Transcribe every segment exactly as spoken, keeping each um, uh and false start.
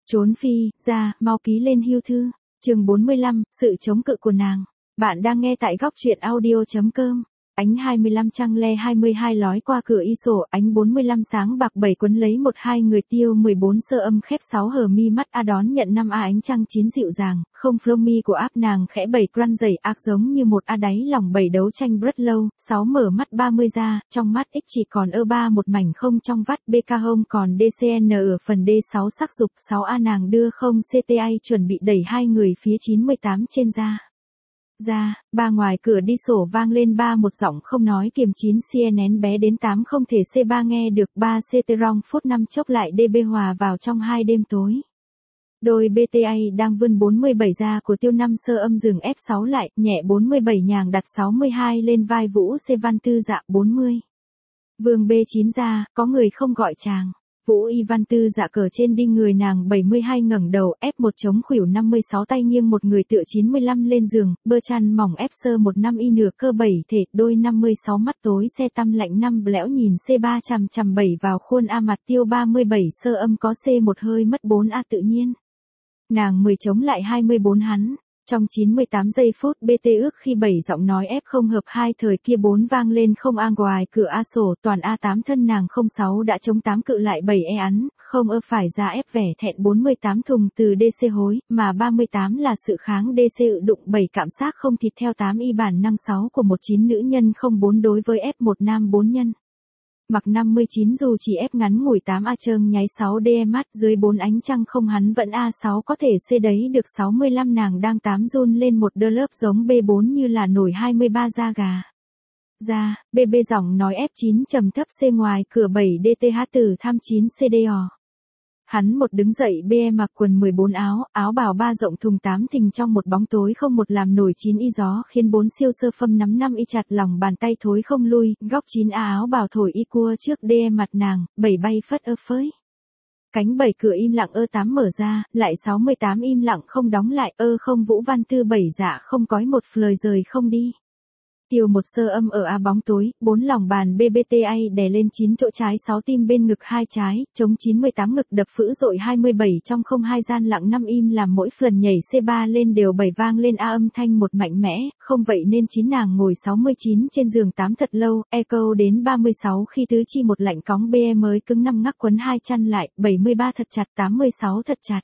Trốn phi, ra, mau ký lên hưu thư. Chương bốn mươi lăm, sự chống cự của nàng. Bạn đang nghe tại góc truyện audio.com. Ánh hai mươi lăm trăng le hai mươi hai lói qua cửa y sổ, ánh bốn mươi lăm sáng bạc bảy quấn lấy một hai người tiêu mười bốn sơ âm khép sáu hờ mi mắt a đón nhận năm a ánh trăng chín dịu dàng, không flow mi của áp nàng khẽ bảy crunch dày ác giống như một a đáy lòng bảy đấu tranh rất lâu, sáu mở mắt ba mươi ra, trong mắt x chỉ còn ơ ba một mảnh không trong vắt bk home còn dcn ở phần d sáu sắc dục sáu a nàng đưa không cta chuẩn bị đẩy hai người phía chín mươi tám trên ra. Ra, ba ngoài cửa đi sổ vang lên ba một giọng không nói kiềm chín cnn bé đến tám không thể c ba nghe được ba ct rong phút năm chốc lại db hòa vào trong hai đêm tối. Đôi bta đang vươn bốn mươi bảy ra của tiêu năm sơ âm dừng ép sáu lại, nhẹ bốn mươi bảy nhàng đặt sáu mươi hai lên vai Vũ C Văn Tư dạ bốn mươi. Vương B chín ra, có người không gọi chàng. Vũ Y Văn Tư dạ cờ trên đinh người nàng bảy mươi hai ngẩng đầu ép một chống khuỷu năm mươi sáu tay nghiêng một người tựa chín mươi lăm lên giường, bơ chăn mỏng ép sơ một năm y nửa cơ bảy thể đôi năm mươi sáu mắt tối xe tăm lạnh năm lẽo nhìn C ba chằm chằm bảy vào khuôn A mặt tiêu ba mươi bảy sơ âm có C một hơi mất bốn A tự nhiên. Nàng mười chống lại hai mươi bốn hắn. Trong chín mươi tám giây phút B T ước khi bảy giọng nói F không hợp hai thời kia bốn vang lên không a ngoài cửa A sổ toàn A tám thân nàng không sáu đã chống tám cự lại bảy e án, không ơ phải ra F vẻ thẹn bốn mươi tám thùng từ D C hối, mà ba mươi tám là sự kháng D C ự đụng bảy cảm giác không thịt theo tám y bản năng sáu của một chín nữ nhân không bốn đối với F một nam bốn nhân. Mặc năm mươi chín dù chỉ ép ngắn ngủi tám A trơn nháy sáu D mắt dưới bốn ánh trăng không hắn vẫn A sáu có thể C đấy được sáu mươi lăm nàng đang tám run lên một đơ lớp giống B bốn như là nổi hai mươi ba da gà. Ra, B B giọng nói F chín trầm thấp C ngoài cửa bảy D T H từ tham chín C D O. Hắn một đứng dậy B E mặc quần mười bốn áo, áo bào ba rộng thùng tám thình trong một bóng tối không một làm nổi chín y gió khiến bốn siêu sơ phâm nắm năm y chặt lòng bàn tay thối không lui, góc chín A áo bào thổi y cua trước D E mặt nàng, bảy bay phất ơ phới. Cánh bảy cửa im lặng ơ tám mở ra, lại sáu mươi tám im lặng không đóng lại ơ không Vũ Văn Tư bảy dạ không cói một lời rời không đi. Tiêu một sơ âm ở A bóng tối, bốn lòng bàn B B T A đè lên chín chỗ trái sáu tim bên ngực hai trái, chống chín mươi tám ngực đập phữ dội hai mươi bảy trong không hai gian lặng năm im làm mỗi lần nhảy C ba lên đều bảy vang lên A âm thanh một mạnh mẽ, không vậy nên chín nàng ngồi sáu mươi chín trên giường tám thật lâu, e câu đến ba mươi sáu khi tứ chi một lạnh cóng B E mới cứng năm ngắc quấn hai chăn lại, bảy mươi ba thật chặt tám mươi sáu thật chặt.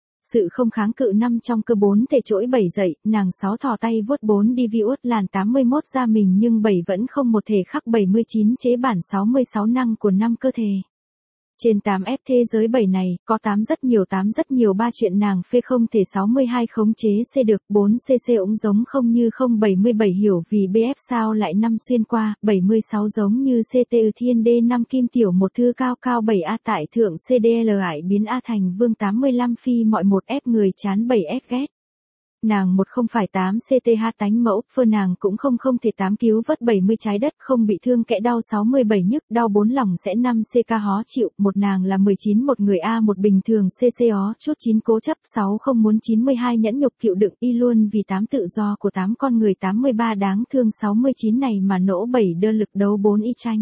Sự không kháng cự năm trong cơ bốn thể trỗi bảy dậy, nàng sáu thò tay vuốt bốn đi vi uất làn tám mươi mốt ra mình nhưng bảy vẫn không một thể khắc bảy mươi chín chế bản sáu mươi sáu năng của năm cơ thể. Trên tám F thế giới bảy này, có tám rất nhiều tám rất nhiều ba chuyện nàng phê không thể sáu mươi hai khống chế C được bốn C C cũng giống không như không bảy mươi bảy hiểu vì B F sao lại năm xuyên qua, bảy mươi sáu giống như C T ư thiên D năm kim tiểu một thư cao cao bảy A tại thượng C D L ải biến A thành vương tám mươi lăm phi mọi một F người chán bảy S ghét. Nàng một không phải tám C T H tánh mẫu, phơ nàng cũng không không thể tám cứu vớt bảy mươi trái đất không bị thương kẽ đau sáu mươi bảy nhức đau bốn lòng sẽ năm C K hó chịu, một nàng là mười chín một người A một bình thường C C ó chút chín cố chấp sáu không muốn chín mươi hai nhẫn nhục chịu đựng y luôn vì tám tự do của tám con người tám mươi ba đáng thương sáu mươi chín này mà nỗ bảy đơ lực đấu bốn y tranh.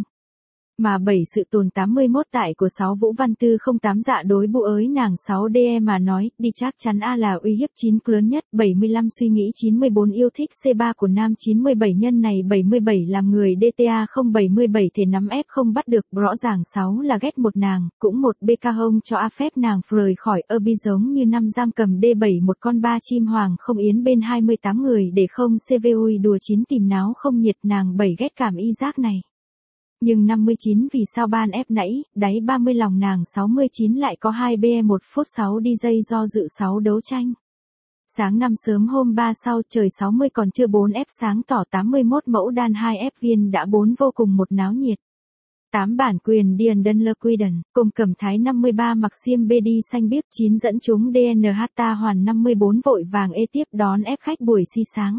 Mà bảy sự tồn tám mươi mốt tại của sáu Vũ Văn Tư không tám dạ đối bu ới nàng sáu D E mà nói, đi chắc chắn A là uy hiếp chín lớn nhất, bảy mươi lăm suy nghĩ chín mươi bốn yêu thích C ba của nam chín mươi bảy nhân này bảy mươi bảy làm người D T A không bảy mươi bảy thể nắm F không bắt được, rõ ràng sáu là ghét một nàng, cũng một B K hông cho A phép nàng rời khỏi ơ bi giống như năm giam cầm D bảy một con ba chim hoàng không yến bên hai mươi tám người để không C V ui đùa chín tìm náo không nhiệt nàng bảy ghét cảm y giác này. Nhưng năm mươi chín vì sao ban ép nãy, đáy ba mươi lòng nàng sáu mươi chín lại có hai B E một phút sáu đi dây do dự sáu đấu tranh. Sáng năm sớm hôm ba sau trời sáu mươi còn chưa bốn F sáng tỏ tám mươi mốt mẫu đan hai F viên đã bốn vô cùng một náo nhiệt. tám bản quyền Điền Đơn Lơ Quy Đần, cùng cầm thái năm mươi ba mặc xiêm B D xanh biếc chín dẫn chúng D N H ta hoàn năm mươi bốn vội vàng ê tiếp đón ép khách buổi si sáng.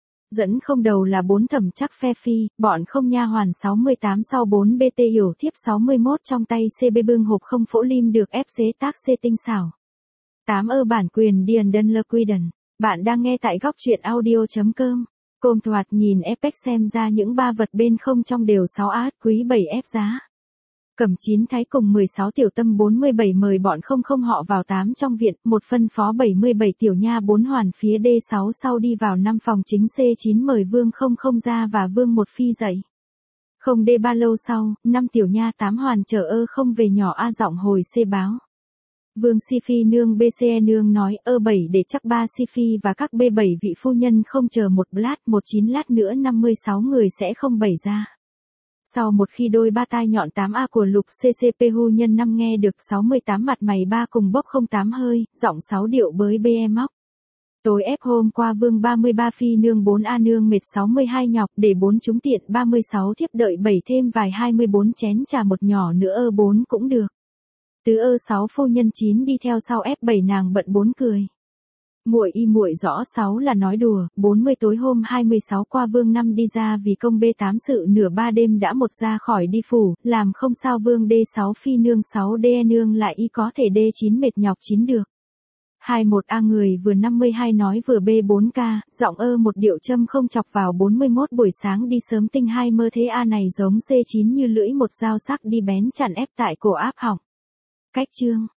Dẫn không đầu là bốn thẩm chắc phe phi, bọn không nha hoàn sáu mươi tám sau bốn B T hiểu thiếp sáu mươi mốt trong tay C B bưng hộp không phỗ lim được ép xế tác C tinh xảo. tám ơ bản quyền Điền Đơn Lơ Quy Đần. Bạn đang nghe tại góc truyện audio.com. Côm thoạt nhìn Apex xem ra những ba vật bên không trong đều sáu át quý bảy F giá. Cẩm Chín Thái cùng mười sáu tiểu tâm bốn mươi bảy mời bọn không không họ vào tám trong viện, một phân phó bảy mươi bảy tiểu nha bốn hoàn phía D sáu sau đi vào năm phòng chính C chín mời Vương không không ra và Vương một phi dậy. Không đê ba lâu sau, năm tiểu nha tám hoàn chờ ơ không về nhỏ A giọng hồi C báo. Vương Si Phi nương B C E nương nói ơ bảy để chắc ba Si Phi và các B bảy vị phu nhân không chờ một lát một chín lát nữa năm mươi sáu người sẽ không bảy ra. Sau một khi đôi ba tai nhọn tám A của lục C C P hu nhân năm nghe được sáu mươi tám mặt mày ba cùng bốc không tám hơi, giọng sáu điệu bới B E móc. Tối ép hôm qua Vương ba mươi ba phi nương bốn A nương mệt sáu mươi hai nhọc để bốn chúng tiện ba mươi sáu thiếp đợi bảy thêm vài hai mươi bốn chén trà một nhỏ nữa ơ bốn cũng được. Tứ ơ sáu phu nhân chín đi theo sau ép bảy nàng bận bốn cười. Muội y muội rõ sáu là nói đùa, bốn mươi tối hôm hai mươi sáu qua Vương năm đi ra vì công B tám sự nửa ba đêm đã một ra khỏi đi phủ, làm không sao Vương D sáu phi nương sáu D E nương lại y có thể D chín mệt nhọc chín được. hai mươi mốt A người vừa năm mươi hai nói vừa B bốn K, giọng ơ một điệu châm không chọc vào bốn mươi mốt buổi sáng đi sớm tinh hai mơ thế A này giống C chín như lưỡi một dao sắc đi bén chặn ép tại cổ áp họng. Cách chương